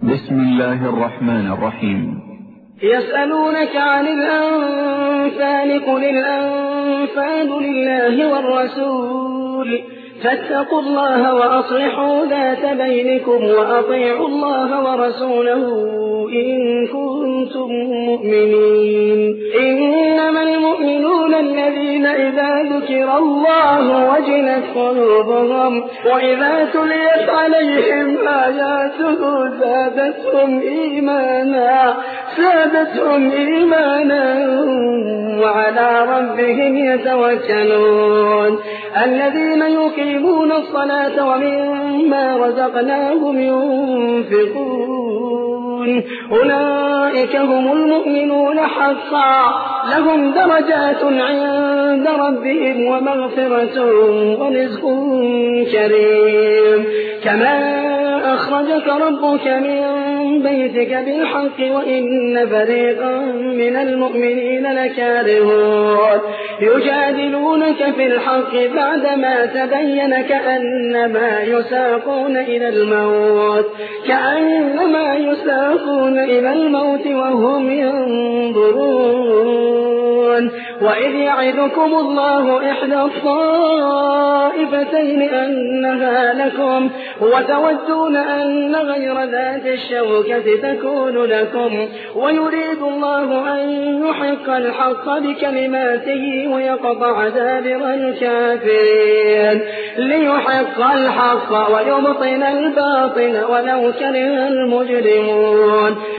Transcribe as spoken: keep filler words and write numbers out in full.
بسم الله الرحمن الرحيم. يسألونك عن الأنفال قل الأنفال لله والرسول فاتقوا الله وأصلحوا ذات بينكم وأطيعوا الله ورسوله إن كنتم مؤمنين. إنما المؤمنون الذين إذا ذكر الله وجلت قلوبهم وإذا تليت عليهم آياته زادتهم إيمانا زادتهم إيمانا وعلى ربهم يتوكلون. الذين يقيمون الصلاة ومما رزقناهم ينفقون أولئك هم المؤمنون حقا لهم درجات عند ربهم ومغفرة ورزق كريم. كما أخرجك ربك من بيتك بالحق وإن فريقا من المؤمنين لكارهون يجادلونك في الحق بعدما تبين كأنما يساقون إلى الموت كأنما يساقون إلى الموت وهم ينظرون. وإذ يعدكم الله إحدى الطائفتين أنها لكم وتودون أن غير ذات الشوكة تكون لكم ويريد الله أن يحق الحق بكلماته ويقطع دابر الكافرين ليحق الحق ويبطل الباطل ولو كره المجرمون.